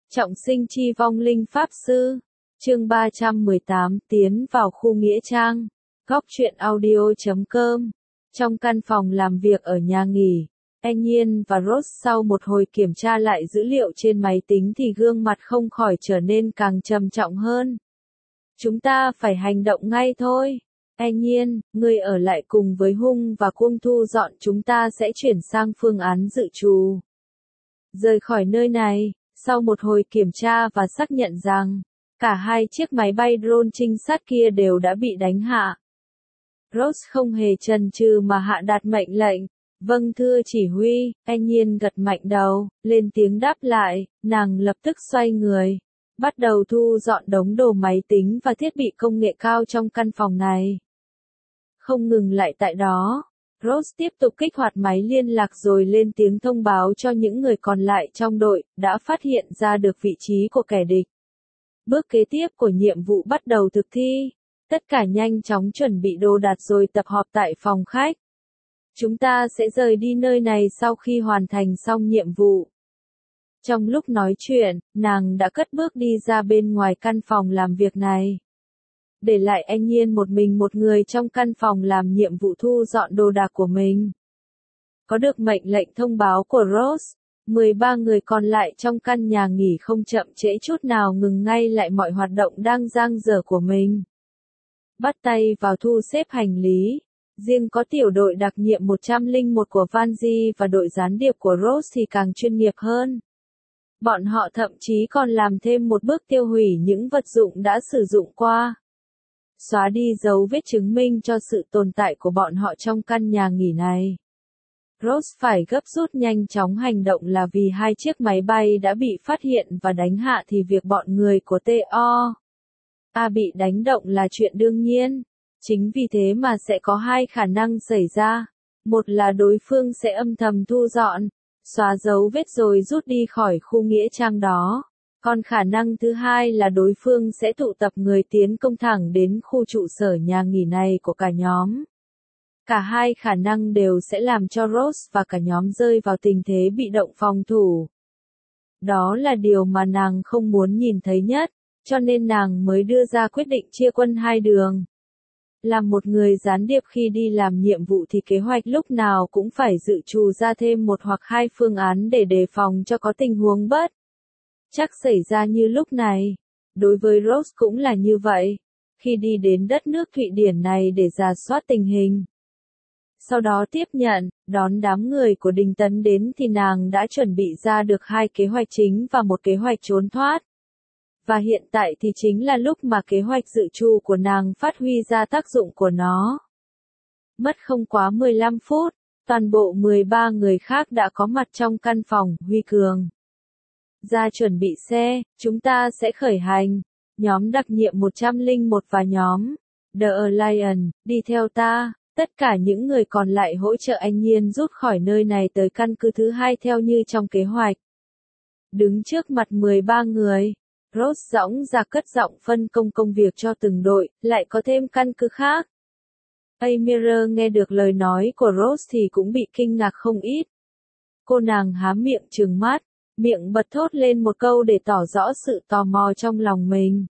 Trọng sinh chi vong linh pháp sư. Chương 318 tiến vào khu nghĩa trang. Góc truyện audio.com. Trong căn phòng làm việc ở nhà nghỉ, Anian và Rose sau một hồi kiểm tra lại dữ liệu trên máy tính thì gương mặt không khỏi trở nên càng trầm trọng hơn. Chúng ta phải hành động ngay thôi. Anian, ngươi ở lại cùng với Hung và Cung thu dọn, chúng ta sẽ chuyển sang phương án dự trù. Rời khỏi nơi này. Sau một hồi kiểm tra và xác nhận rằng, cả hai chiếc máy bay drone trinh sát kia đều đã bị đánh hạ. Rose không hề chần chừ mà hạ đạt mệnh lệnh. Vâng thưa chỉ huy, Anian gật mạnh đầu, lên tiếng đáp lại, nàng lập tức xoay người. Bắt đầu thu dọn đống đồ máy tính và thiết bị công nghệ cao trong căn phòng này. Không ngừng lại tại đó. Rose tiếp tục kích hoạt máy liên lạc rồi lên tiếng thông báo cho những người còn lại trong đội, đã phát hiện ra được vị trí của kẻ địch. Bước kế tiếp của nhiệm vụ bắt đầu thực thi. Tất cả nhanh chóng chuẩn bị đồ đạc rồi tập họp tại phòng khách. Chúng ta sẽ rời đi nơi này sau khi hoàn thành xong nhiệm vụ. Trong lúc nói chuyện, nàng đã cất bước đi ra bên ngoài căn phòng làm việc này. Để lại Anian một mình một người trong căn phòng làm nhiệm vụ thu dọn đồ đạc của mình. Có được mệnh lệnh thông báo của Rose, 13 người còn lại trong căn nhà nghỉ không chậm trễ chút nào ngừng ngay lại mọi hoạt động đang dang dở của mình. Bắt tay vào thu xếp hành lý. Riêng có tiểu đội đặc nhiệm 101 của Vanji và đội gián điệp của Rose thì càng chuyên nghiệp hơn. Bọn họ thậm chí còn làm thêm một bước tiêu hủy những vật dụng đã sử dụng qua. Xóa đi dấu vết chứng minh cho sự tồn tại của bọn họ trong căn nhà nghỉ này. Rose phải gấp rút nhanh chóng hành động là vì hai chiếc máy bay đã bị phát hiện và đánh hạ thì việc bọn người của TO.A bị đánh động là chuyện đương nhiên. Chính vì thế mà sẽ có hai khả năng xảy ra. Một là đối phương sẽ âm thầm thu dọn, xóa dấu vết rồi rút đi khỏi khu nghĩa trang đó. Còn khả năng thứ hai là đối phương sẽ tụ tập người tiến công thẳng đến khu trụ sở nhà nghỉ này của cả nhóm. Cả hai khả năng đều sẽ làm cho Rose và cả nhóm rơi vào tình thế bị động phòng thủ. Đó là điều mà nàng không muốn nhìn thấy nhất, cho nên nàng mới đưa ra quyết định chia quân hai đường. Làm một người gián điệp khi đi làm nhiệm vụ thì kế hoạch lúc nào cũng phải dự trù ra thêm một hoặc hai phương án để đề phòng cho có tình huống bất chắc xảy ra như lúc này. Đối với Rose cũng là như vậy. Khi đi đến đất nước Thụy Điển này để rà soát tình hình. Sau đó tiếp nhận, đón đám người của Đình Tấn đến thì nàng đã chuẩn bị ra được hai kế hoạch chính và một kế hoạch trốn thoát. Và hiện tại thì chính là lúc mà kế hoạch dự trù của nàng phát huy ra tác dụng của nó. Mất không quá 15 phút, toàn bộ 13 người khác đã có mặt trong căn phòng. Huy Cường ra chuẩn bị xe, chúng ta sẽ khởi hành. Nhóm đặc nhiệm 101 và nhóm The Alliance, đi theo ta. Tất cả những người còn lại hỗ trợ Anian rút khỏi nơi này tới căn cứ thứ hai theo như trong kế hoạch. Đứng trước mặt 13 người, Rose dõng dạc cất giọng phân công công việc cho từng đội, lại có thêm căn cứ khác. Amira nghe được lời nói của Rose thì cũng bị kinh ngạc không ít. Cô nàng há miệng trừng mắt, miệng bật thốt lên một câu để tỏ rõ sự tò mò trong lòng mình.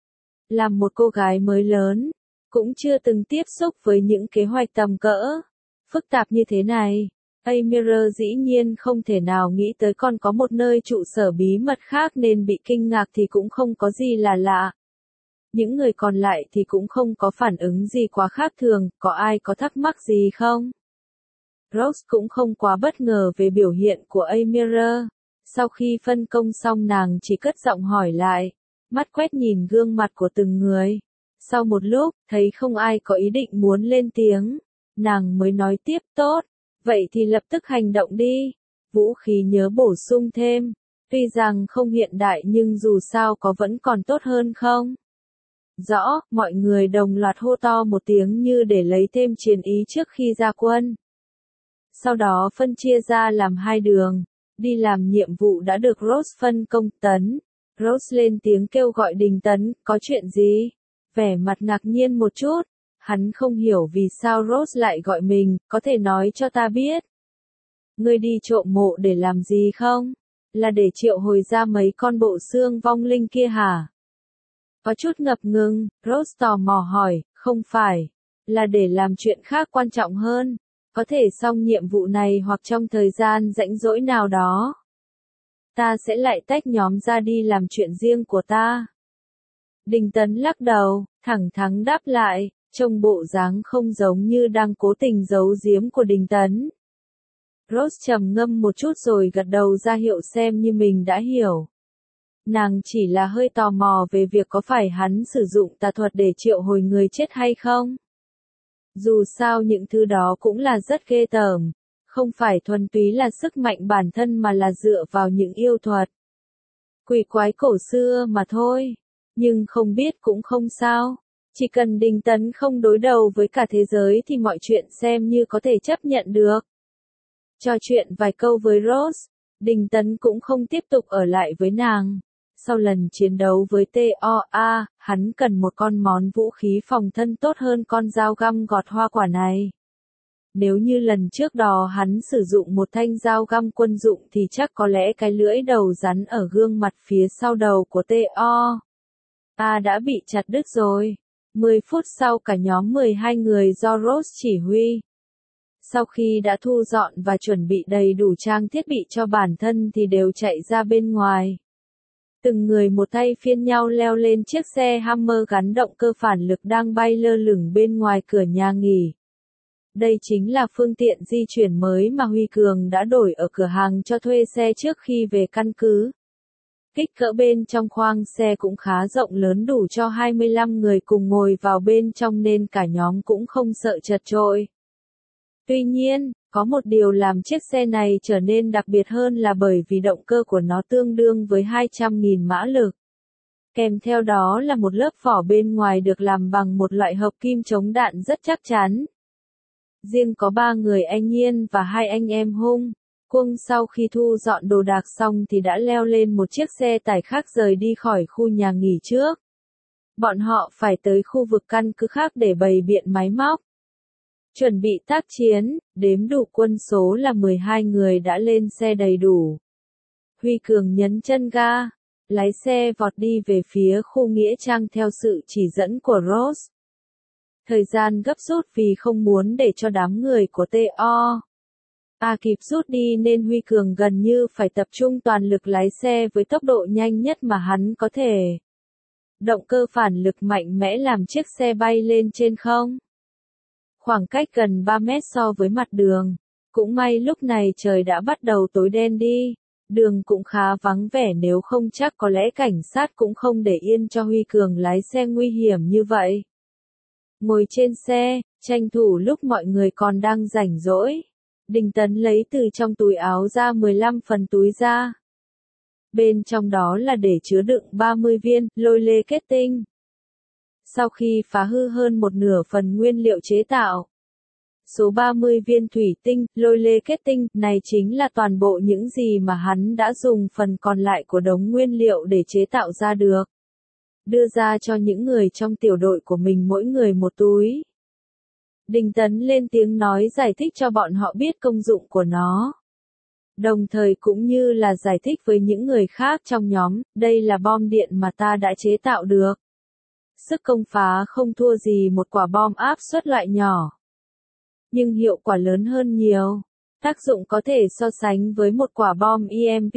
Làm một cô gái mới lớn, cũng chưa từng tiếp xúc với những kế hoạch tầm cỡ phức tạp như thế này. Amira dĩ nhiên không thể nào nghĩ tới còn có một nơi trụ sở bí mật khác nên bị kinh ngạc thì cũng không có gì là lạ. Những người còn lại thì cũng không có phản ứng gì quá khác thường, có ai có thắc mắc gì không? Rose cũng không quá bất ngờ về biểu hiện của Amira. Sau khi phân công xong nàng chỉ cất giọng hỏi lại, mắt quét nhìn gương mặt của từng người. Sau một lúc, thấy không ai có ý định muốn lên tiếng, nàng mới nói tiếp tốt. Vậy thì lập tức hành động đi. Vũ khí nhớ bổ sung thêm. Tuy rằng không hiện đại nhưng dù sao có vẫn còn tốt hơn không? Rõ, mọi người đồng loạt hô to một tiếng như để lấy thêm chiến ý trước khi ra quân. Sau đó phân chia ra làm hai đường. Đi làm nhiệm vụ đã được Rose phân công. Tấn. Rose lên tiếng kêu gọi Đình Tấn, có chuyện gì? Vẻ mặt ngạc nhiên một chút. Hắn không hiểu vì sao Rose lại gọi mình, có thể nói cho ta biết. Ngươi đi trộm mộ để làm gì không? Là để triệu hồi ra mấy con bộ xương vong linh kia hả? Có chút ngập ngừng, Rose tò mò hỏi, không phải. Là để làm chuyện khác quan trọng hơn. Có thể xong nhiệm vụ này hoặc trong thời gian rảnh rỗi nào đó. Ta sẽ lại tách nhóm ra đi làm chuyện riêng của ta. Đinh Tấn lắc đầu, thẳng thắn đáp lại, trông bộ dáng không giống như đang cố tình giấu giếm của Đinh Tấn. Rose trầm ngâm một chút rồi gật đầu ra hiệu xem như mình đã hiểu. Nàng chỉ là hơi tò mò về việc có phải hắn sử dụng tà thuật để triệu hồi người chết hay không. Dù sao những thứ đó cũng là rất ghê tởm, không phải thuần túy là sức mạnh bản thân mà là dựa vào những yêu thuật. Quỷ quái cổ xưa mà thôi, nhưng không biết cũng không sao. Chỉ cần Đinh Tấn không đối đầu với cả thế giới thì mọi chuyện xem như có thể chấp nhận được. Trò chuyện vài câu với Rose, Đinh Tấn cũng không tiếp tục ở lại với nàng. Sau lần chiến đấu với TOA, hắn cần một con món vũ khí phòng thân tốt hơn con dao găm gọt hoa quả này. Nếu như lần trước đó hắn sử dụng một thanh dao găm quân dụng thì chắc có lẽ cái lưỡi đầu rắn ở gương mặt phía sau đầu của TOA đã bị chặt đứt rồi. 10 phút sau cả nhóm 12 người do Rose chỉ huy. Sau khi đã thu dọn và chuẩn bị đầy đủ trang thiết bị cho bản thân thì đều chạy ra bên ngoài. Từng người một tay phiên nhau leo lên chiếc xe Hammer gắn động cơ phản lực đang bay lơ lửng bên ngoài cửa nhà nghỉ. Đây chính là phương tiện di chuyển mới mà Huy Cường đã đổi ở cửa hàng cho thuê xe trước khi về căn cứ. Kích cỡ bên trong khoang xe cũng khá rộng lớn đủ cho 25 người cùng ngồi vào bên trong nên cả nhóm cũng không sợ chật chội. Tuy nhiên, có một điều làm chiếc xe này trở nên đặc biệt hơn là bởi vì động cơ của nó tương đương với 200.000 mã lực. Kèm theo đó là một lớp vỏ bên ngoài được làm bằng một loại hợp kim chống đạn rất chắc chắn. Riêng có 3 người anh Nhiên và 2 anh em Hung, Quân sau khi thu dọn đồ đạc xong thì đã leo lên một chiếc xe tải khác rời đi khỏi khu nhà nghỉ trước. Bọn họ phải tới khu vực căn cứ khác để bày biện máy móc. Chuẩn bị tác chiến, đếm đủ quân số là 12 người đã lên xe đầy đủ. Huy Cường nhấn chân ga, lái xe vọt đi về phía khu nghĩa trang theo sự chỉ dẫn của Rose. Thời gian gấp rút vì không muốn để cho đám người của TOA kịp rút đi nên Huy Cường gần như phải tập trung toàn lực lái xe với tốc độ nhanh nhất mà hắn có thể. Động cơ phản lực mạnh mẽ làm chiếc xe bay lên trên không. Khoảng cách gần 3 mét so với mặt đường. Cũng may lúc này trời đã bắt đầu tối đen đi. Đường cũng khá vắng vẻ nếu không chắc có lẽ cảnh sát cũng không để yên cho Huy Cường lái xe nguy hiểm như vậy. Ngồi trên xe, tranh thủ lúc mọi người còn đang rảnh rỗi. Đinh Tấn lấy từ trong túi áo ra 15 phần túi da. Bên trong đó là để chứa đựng 30 viên lôi lê kết tinh. Sau khi phá hư hơn một nửa phần nguyên liệu chế tạo, số 30 viên thủy tinh, lôi lê kết tinh này chính là toàn bộ những gì mà hắn đã dùng phần còn lại của đống nguyên liệu để chế tạo ra được. Đưa ra cho những người trong tiểu đội của mình mỗi người một túi. Đinh Tấn lên tiếng nói giải thích cho bọn họ biết công dụng của nó. Đồng thời cũng như là giải thích với những người khác trong nhóm, đây là bom điện mà ta đã chế tạo được. Sức công phá không thua gì một quả bom áp suất loại nhỏ. Nhưng hiệu quả lớn hơn nhiều. Tác dụng có thể so sánh với một quả bom EMP.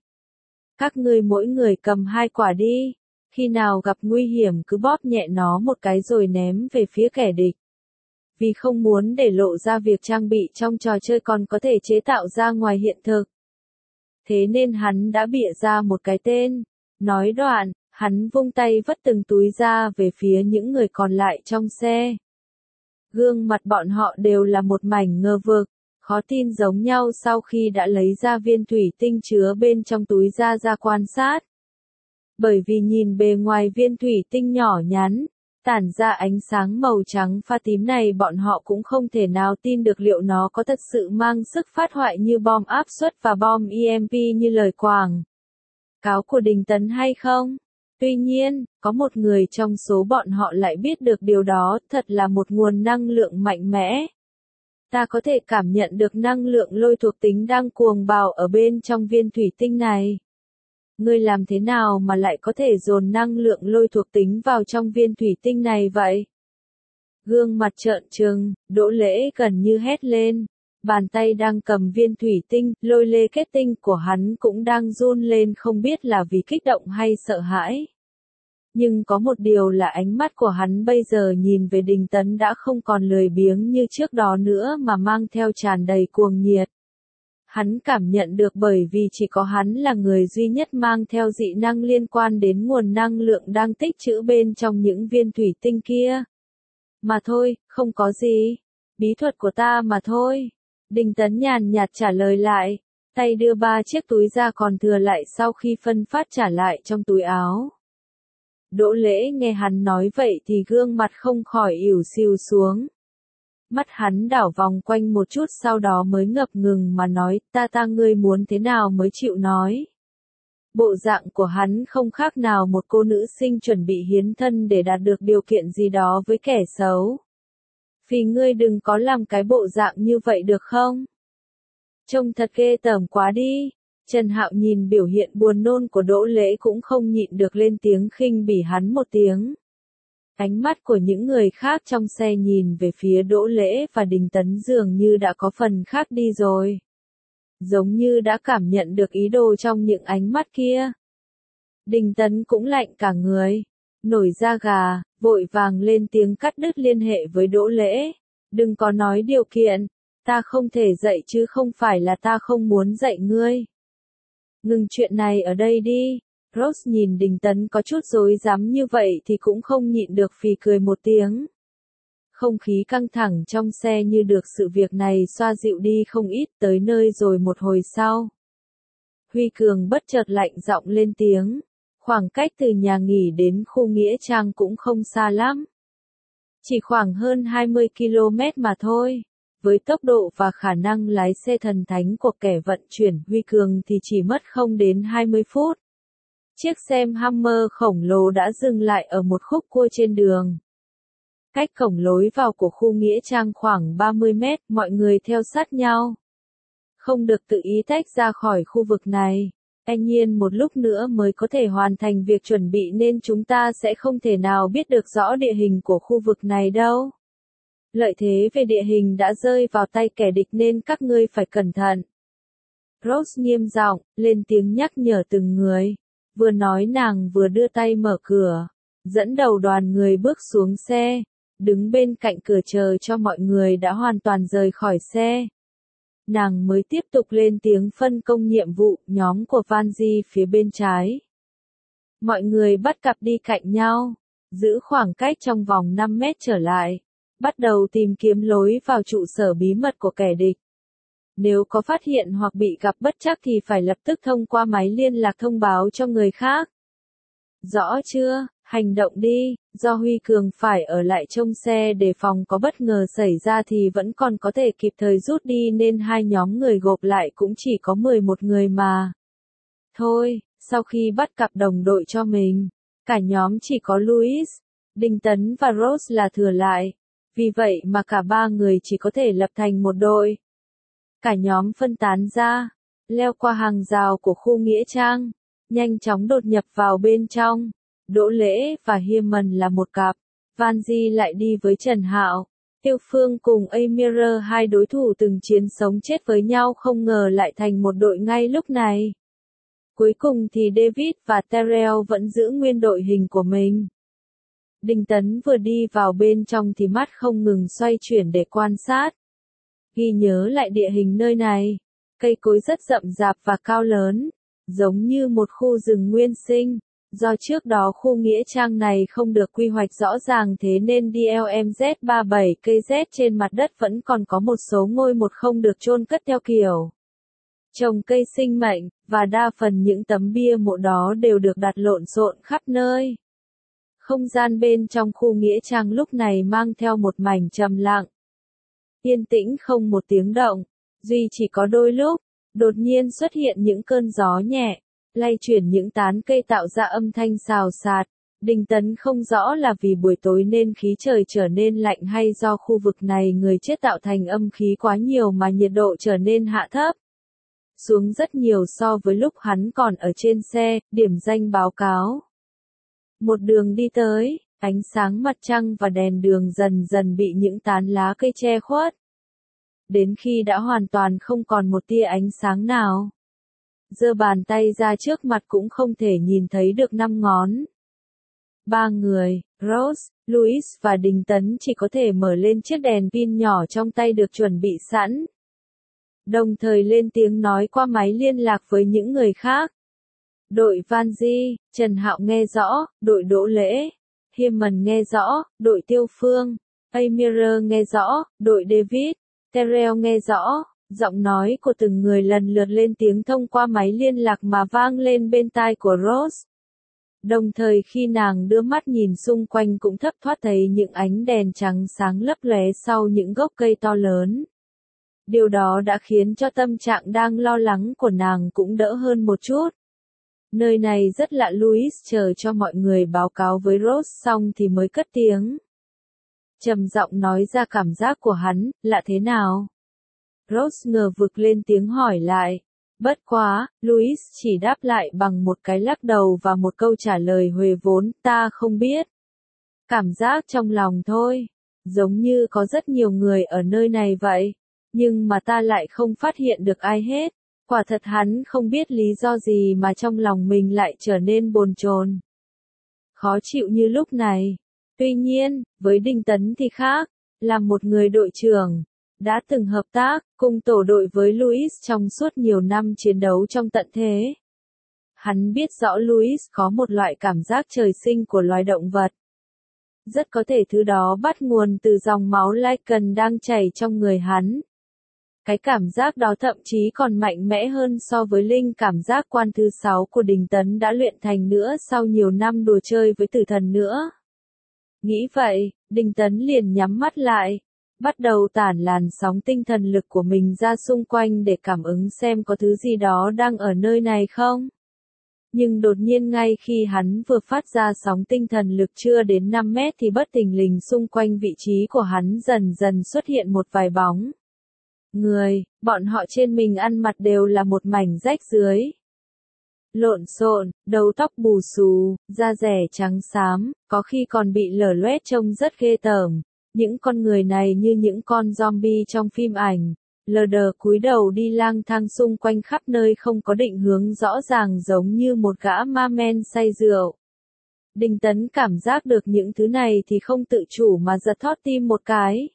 Các ngươi mỗi người cầm 2 quả đi. Khi nào gặp nguy hiểm cứ bóp nhẹ nó một cái rồi ném về phía kẻ địch. Vì không muốn để lộ ra việc trang bị trong trò chơi còn có thể chế tạo ra ngoài hiện thực. Thế nên hắn đã bịa ra một cái tên. Nói đoạn, hắn vung tay vất từng túi ra về phía những người còn lại trong xe. Gương mặt bọn họ đều là một mảnh ngơ vực, khó tin giống nhau sau khi đã lấy ra viên thủy tinh chứa bên trong túi ra quan sát. Bởi vì nhìn bề ngoài viên thủy tinh nhỏ nhắn, tản ra ánh sáng màu trắng pha tím này bọn họ cũng không thể nào tin được liệu nó có thật sự mang sức phát hoại như bom áp suất và bom EMP như lời quảng cáo của Đinh Tấn hay không. Tuy nhiên, có một người trong số bọn họ lại biết được điều đó thật là một nguồn năng lượng mạnh mẽ. Ta có thể cảm nhận được năng lượng lôi thuộc tính đang cuồng bạo ở bên trong viên thủy tinh này. Ngươi làm thế nào mà lại có thể dồn năng lượng lôi thuộc tính vào trong viên thủy tinh này vậy? Gương mặt trợn trừng, Đỗ Lễ gần như hét lên. Bàn tay đang cầm viên thủy tinh, lôi lê kết tinh của hắn cũng đang run lên, không biết là vì kích động hay sợ hãi. Nhưng có một điều là ánh mắt của hắn bây giờ nhìn về Đình Tấn đã không còn lười biếng như trước đó nữa mà mang theo tràn đầy cuồng nhiệt. Hắn cảm nhận được bởi vì chỉ có hắn là người duy nhất mang theo dị năng liên quan đến nguồn năng lượng đang tích trữ bên trong những viên thủy tinh kia. Mà thôi, không có gì. Bí thuật của ta mà thôi. Đình Tấn nhàn nhạt trả lời lại, tay đưa 3 chiếc túi ra còn thừa lại sau khi phân phát trả lại trong túi áo. Đỗ Lễ nghe hắn nói vậy thì gương mặt không khỏi ỉu xìu xuống. Mắt hắn đảo vòng quanh một chút sau đó mới ngập ngừng mà nói, ta ngươi muốn thế nào mới chịu nói. Bộ dạng của hắn không khác nào một cô nữ sinh chuẩn bị hiến thân để đạt được điều kiện gì đó với kẻ xấu. Vì ngươi đừng có làm cái bộ dạng như vậy được không? Trông thật ghê tởm quá đi. Trần Hạo nhìn biểu hiện buồn nôn của Đỗ Lễ cũng không nhịn được lên tiếng khinh bỉ hắn một tiếng. Ánh mắt của những người khác trong xe nhìn về phía Đỗ Lễ và Đình Tấn dường như đã có phần khác đi rồi. Giống như đã cảm nhận được ý đồ trong những ánh mắt kia. Đình Tấn cũng lạnh cả người, nổi da gà, vội vàng lên tiếng cắt đứt liên hệ với Đỗ Lễ. Đừng có nói điều kiện, ta không thể dạy chứ không phải là ta không muốn dạy ngươi. Ngừng chuyện này ở đây đi. Rose nhìn Đình Tấn có chút rối rắm như vậy thì cũng không nhịn được phì cười một tiếng. Không khí căng thẳng trong xe như được sự việc này xoa dịu đi không ít. Tới nơi rồi một hồi sau, Huy Cường bất chợt lạnh giọng lên tiếng. Khoảng cách từ nhà nghỉ đến khu Nghĩa Trang cũng không xa lắm. Chỉ khoảng hơn 20 km mà thôi. Với tốc độ và khả năng lái xe thần thánh của kẻ vận chuyển Huy Cường thì chỉ mất không đến 20 phút. Chiếc xe Hammer khổng lồ đã dừng lại ở một khúc cua trên đường. Cách cổng lối vào của khu Nghĩa Trang khoảng 30 mét, mọi người theo sát nhau. Không được tự ý tách ra khỏi khu vực này. Tuy nhiên một lúc nữa mới có thể hoàn thành việc chuẩn bị nên chúng ta sẽ không thể nào biết được rõ địa hình của khu vực này đâu. Lợi thế về địa hình đã rơi vào tay kẻ địch nên các ngươi phải cẩn thận. Rose nghiêm giọng, lên tiếng nhắc nhở từng người. Vừa nói nàng vừa đưa tay mở cửa, dẫn đầu đoàn người bước xuống xe, đứng bên cạnh cửa chờ cho mọi người đã hoàn toàn rời khỏi xe. Nàng mới tiếp tục lên tiếng phân công nhiệm vụ, nhóm của Vanji phía bên trái. Mọi người bắt cặp đi cạnh nhau, giữ khoảng cách trong vòng 5 mét trở lại, bắt đầu tìm kiếm lối vào trụ sở bí mật của kẻ địch. Nếu có phát hiện hoặc bị gặp bất trắc thì phải lập tức thông qua máy liên lạc thông báo cho người khác. Rõ chưa? Hành động đi. Do Huy Cường phải ở lại trông xe để phòng có bất ngờ xảy ra thì vẫn còn có thể kịp thời rút đi nên hai nhóm người gộp lại cũng chỉ có 11 người mà. Thôi, sau khi bắt cặp đồng đội cho mình, cả nhóm chỉ có Louis, Đình Tấn và Rose là thừa lại. Vì vậy mà cả ba người chỉ có thể lập thành một đội. Cả nhóm phân tán ra, leo qua hàng rào của khu Nghĩa Trang, nhanh chóng đột nhập vào bên trong. Đỗ Lễ và Hiên là một cặp, Vanji lại đi với Trần Hạo. Tiêu Phương cùng Amir, hai đối thủ từng chiến sống chết với nhau không ngờ lại thành một đội ngay lúc này. Cuối cùng thì David và Terrell vẫn giữ nguyên đội hình của mình. Đình Tấn vừa đi vào bên trong thì mắt không ngừng xoay chuyển để quan sát. Ghi nhớ lại địa hình nơi này, cây cối rất rậm rạp và cao lớn, giống như một khu rừng nguyên sinh. Do trước đó khu Nghĩa Trang này không được quy hoạch rõ ràng thế nên DLMZ-37KZ trên mặt đất vẫn còn có một số ngôi một không được chôn cất theo kiểu trồng cây sinh mệnh, và đa phần những tấm bia mộ đó đều được đặt lộn xộn khắp nơi. Không gian bên trong khu Nghĩa Trang lúc này mang theo một mảnh trầm lặng. Yên tĩnh không một tiếng động, duy chỉ có đôi lúc, đột nhiên xuất hiện những cơn gió nhẹ, lay chuyển những tán cây tạo ra âm thanh xào xạc, Đinh Tấn không rõ là vì buổi tối nên khí trời trở nên lạnh hay do khu vực này người chết tạo thành âm khí quá nhiều mà nhiệt độ trở nên hạ thấp xuống rất nhiều so với lúc hắn còn ở trên xe, điểm danh báo cáo. Một đường đi tới, ánh sáng mặt trăng và đèn đường dần dần bị những tán lá cây che khuất. Đến khi đã hoàn toàn không còn một tia ánh sáng nào. Giơ bàn tay ra trước mặt cũng không thể nhìn thấy được 5 ngón. Ba người, Rose, Louis và Đinh Tấn chỉ có thể mở lên chiếc đèn pin nhỏ trong tay được chuẩn bị sẵn. Đồng thời lên tiếng nói qua máy liên lạc với những người khác. Đội Van Di, Trần Hạo nghe rõ, đội Đỗ Lễ, Himan nghe rõ, đội Tiêu Phương, Amir nghe rõ, đội David, Terrell nghe rõ. Giọng nói của từng người lần lượt lên tiếng thông qua máy liên lạc mà vang lên bên tai của Rose. Đồng thời khi nàng đưa mắt nhìn xung quanh cũng thấp thoát thấy những ánh đèn trắng sáng lấp lóe sau những gốc cây to lớn. Điều đó đã khiến cho tâm trạng đang lo lắng của nàng cũng đỡ hơn một chút. Nơi này rất lạ. Louis chờ cho mọi người báo cáo với Rose xong thì mới cất tiếng. Trầm giọng nói ra cảm giác của hắn, lạ thế nào? Rose ngờ vực lên tiếng hỏi lại. Bất quá, Louis chỉ đáp lại bằng một cái lắc đầu và một câu trả lời huề vốn, ta không biết. Cảm giác trong lòng thôi, giống như có rất nhiều người ở nơi này vậy, nhưng mà ta lại không phát hiện được ai hết. Quả thật hắn không biết lý do gì mà trong lòng mình lại trở nên bồn chồn, khó chịu như lúc này. Tuy nhiên, với Đinh Tấn thì khác, là một người đội trưởng, đã từng hợp tác, cùng tổ đội với Louis trong suốt nhiều năm chiến đấu trong tận thế. Hắn biết rõ Louis có một loại cảm giác trời sinh của loài động vật. Rất có thể thứ đó bắt nguồn từ dòng máu Lycan đang chảy trong người hắn. Cái cảm giác đó thậm chí còn mạnh mẽ hơn so với linh cảm giác quan thứ 6 của Đinh Tấn đã luyện thành nữa sau nhiều năm đùa chơi với tử thần nữa. Nghĩ vậy, Đinh Tấn liền nhắm mắt lại, bắt đầu tản làn sóng tinh thần lực của mình ra xung quanh để cảm ứng xem có thứ gì đó đang ở nơi này không. Nhưng đột nhiên ngay khi hắn vừa phát ra sóng tinh thần lực chưa đến 5 mét thì bất thình lình xung quanh vị trí của hắn dần dần xuất hiện một vài bóng người, bọn họ trên mình ăn mặc đều là một mảnh rách rưới. Lộn xộn, đầu tóc bù xù, da rẻ trắng xám, có khi còn bị lở loét trông rất ghê tởm. Những con người này như những con zombie trong phim ảnh, lờ đờ cúi đầu đi lang thang xung quanh khắp nơi không có định hướng rõ ràng giống như một gã ma men say rượu. Đinh Tấn cảm giác được những thứ này thì không tự chủ mà giật thót tim một cái.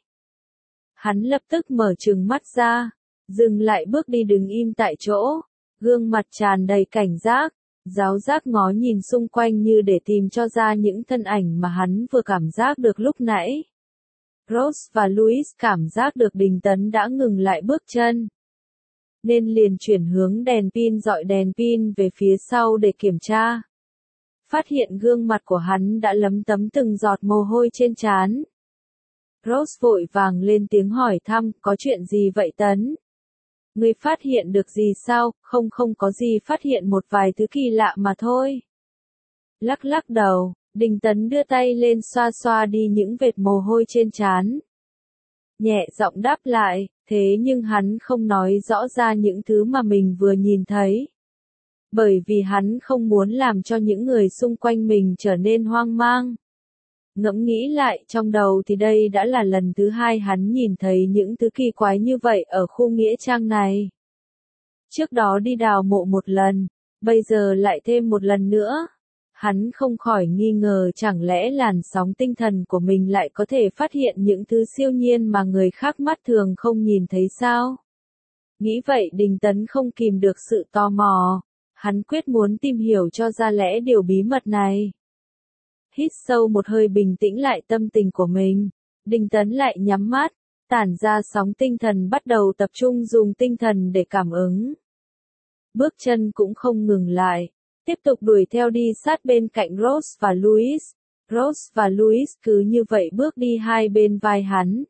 Hắn lập tức mở trừng mắt ra, dừng lại bước đi đứng im tại chỗ, gương mặt tràn đầy cảnh giác, giáo giác ngó nhìn xung quanh như để tìm cho ra những thân ảnh mà hắn vừa cảm giác được lúc nãy. Rose và Louis cảm giác được Đinh Tấn đã ngừng lại bước chân, nên liền chuyển hướng đèn pin dọi đèn pin về phía sau để kiểm tra. Phát hiện gương mặt của hắn đã lấm tấm từng giọt mồ hôi trên trán. Rose vội vàng lên tiếng hỏi thăm, có chuyện gì vậy Tấn? Ngươi phát hiện được gì sao? Không có gì, phát hiện một vài thứ kỳ lạ mà thôi. Lắc lắc đầu, Đinh Tấn đưa tay lên xoa xoa đi những vệt mồ hôi trên trán. Nhẹ giọng đáp lại, thế nhưng hắn không nói rõ ra những thứ mà mình vừa nhìn thấy. Bởi vì hắn không muốn làm cho những người xung quanh mình trở nên hoang mang. Ngẫm nghĩ lại trong đầu thì đây đã là lần thứ 2 hắn nhìn thấy những thứ kỳ quái như vậy ở khu nghĩa trang này. Trước đó đi đào mộ một lần, bây giờ lại thêm một lần nữa. Hắn không khỏi nghi ngờ chẳng lẽ làn sóng tinh thần của mình lại có thể phát hiện những thứ siêu nhiên mà người khác mắt thường không nhìn thấy sao? Nghĩ vậy Đinh Tấn không kìm được sự tò mò. Hắn quyết muốn tìm hiểu cho ra lẽ điều bí mật này. Hít sâu một hơi bình tĩnh lại tâm tình của mình. Đinh Tấn lại nhắm mắt, tản ra sóng tinh thần bắt đầu tập trung dùng tinh thần để cảm ứng. Bước chân cũng không ngừng lại, tiếp tục đuổi theo đi sát bên cạnh Rose và Louis. Rose và Louis cứ như vậy bước đi hai bên vai hắn.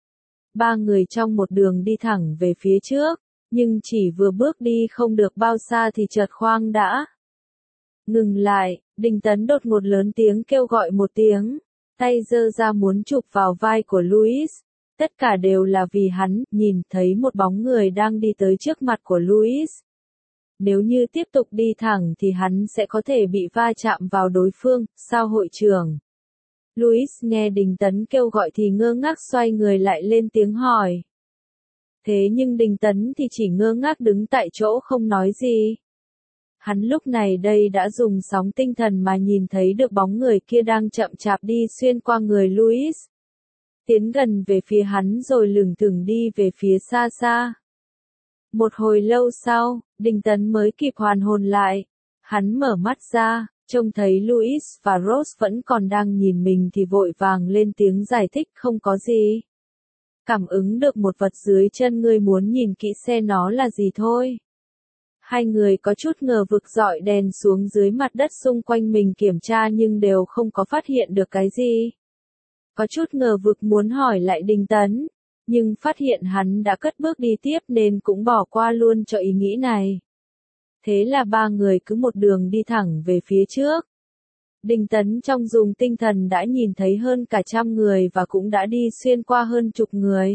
Ba người trong một đường đi thẳng về phía trước, nhưng chỉ vừa bước đi không được bao xa thì chợt khoang đã ngừng lại, Đình Tấn đột ngột lớn tiếng kêu gọi một tiếng, tay giơ ra muốn chụp vào vai của Louis. Tất cả đều là vì hắn nhìn thấy một bóng người đang đi tới trước mặt của Louis. Nếu như tiếp tục đi thẳng thì hắn sẽ có thể bị va chạm vào đối phương, sao hội trưởng? Louis nghe Đình Tấn kêu gọi thì ngơ ngác xoay người lại lên tiếng hỏi. Thế nhưng Đình Tấn thì chỉ ngơ ngác đứng tại chỗ không nói gì. Hắn lúc này đây đã dùng sóng tinh thần mà nhìn thấy được bóng người kia đang chậm chạp đi xuyên qua người Louis. Tiến gần về phía hắn rồi lững thững đi về phía xa xa. Một hồi lâu sau, Đình Tấn mới kịp hoàn hồn lại. Hắn mở mắt ra, trông thấy Louis và Rose vẫn còn đang nhìn mình thì vội vàng lên tiếng giải thích không có gì. Cảm ứng được một vật dưới chân ngươi muốn nhìn kỹ xe nó là gì thôi. Hai người có chút ngờ vực dọi đèn xuống dưới mặt đất xung quanh mình kiểm tra nhưng đều không có phát hiện được cái gì. Có chút ngờ vực muốn hỏi lại Đình Tấn, nhưng phát hiện hắn đã cất bước đi tiếp nên cũng bỏ qua luôn cho ý nghĩ này. Thế là ba người cứ một đường đi thẳng về phía trước. Đình Tấn trong dùng tinh thần đã nhìn thấy hơn cả 100 người và cũng đã đi xuyên qua hơn chục người.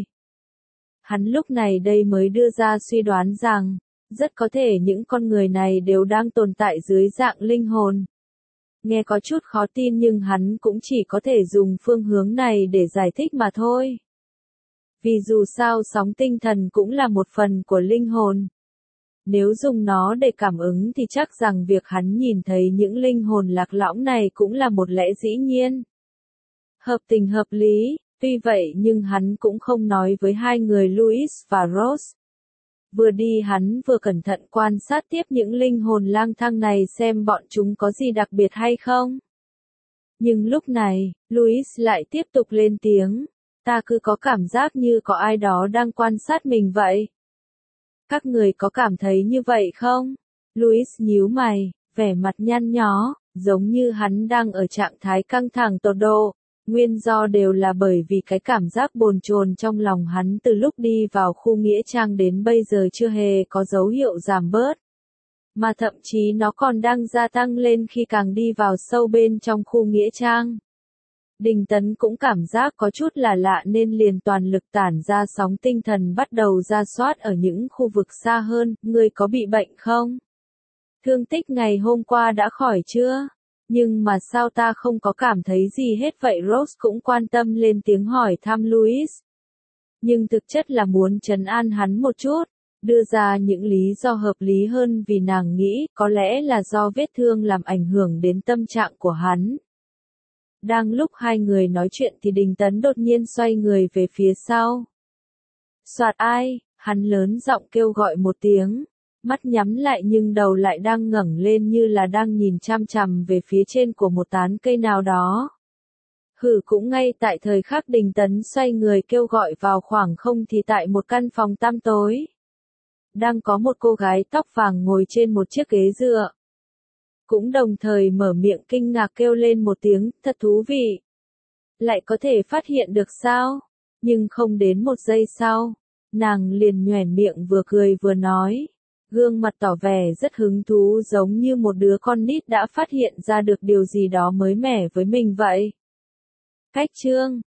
Hắn lúc này đây mới đưa ra suy đoán rằng, rất có thể những con người này đều đang tồn tại dưới dạng linh hồn. Nghe có chút khó tin nhưng hắn cũng chỉ có thể dùng phương hướng này để giải thích mà thôi. Vì dù sao sóng tinh thần cũng là một phần của linh hồn. Nếu dùng nó để cảm ứng thì chắc rằng việc hắn nhìn thấy những linh hồn lạc lõng này cũng là một lẽ dĩ nhiên. Hợp tình hợp lý, tuy vậy nhưng hắn cũng không nói với hai người Louis và Rose. Vừa đi hắn vừa cẩn thận quan sát tiếp những linh hồn lang thang này xem bọn chúng có gì đặc biệt hay không. Nhưng lúc này, Louis lại tiếp tục lên tiếng, ta cứ có cảm giác như có ai đó đang quan sát mình vậy. Các người có cảm thấy như vậy không? Louis nhíu mày, vẻ mặt nhăn nhó, giống như hắn đang ở trạng thái căng thẳng tột độ. Nguyên do đều là bởi vì cái cảm giác bồn chồn trong lòng hắn từ lúc đi vào khu nghĩa trang đến bây giờ chưa hề có dấu hiệu giảm bớt. Mà thậm chí nó còn đang gia tăng lên khi càng đi vào sâu bên trong khu nghĩa trang. Đình Tấn cũng cảm giác có chút là lạ nên liền toàn lực tản ra sóng tinh thần bắt đầu ra soát ở những khu vực xa hơn, ngươi có bị bệnh không? Thương tích ngày hôm qua đã khỏi chưa? Nhưng mà sao ta không có cảm thấy gì hết vậy? Rose cũng quan tâm lên tiếng hỏi thăm Louis. Nhưng thực chất là muốn trấn an hắn một chút, đưa ra những lý do hợp lý hơn vì nàng nghĩ có lẽ là do vết thương làm ảnh hưởng đến tâm trạng của hắn. Đang lúc hai người nói chuyện thì Đình Tấn đột nhiên xoay người về phía sau. Soạt ai, hắn lớn giọng kêu gọi một tiếng. Mắt nhắm lại nhưng đầu lại đang ngẩng lên như là đang nhìn chằm chằm về phía trên của một tán cây nào đó. Hử cũng ngay tại thời khắc Đình Tấn xoay người kêu gọi vào khoảng không thì tại một căn phòng tăm tối. Đang có một cô gái tóc vàng ngồi trên một chiếc ghế dựa. Cũng đồng thời mở miệng kinh ngạc kêu lên một tiếng, thật thú vị. Lại có thể phát hiện được sao? Nhưng không đến một giây sau, nàng liền nhoẻn miệng vừa cười vừa nói. Gương mặt tỏ vẻ rất hứng thú giống như một đứa con nít đã phát hiện ra được điều gì đó mới mẻ với mình vậy. Cách chương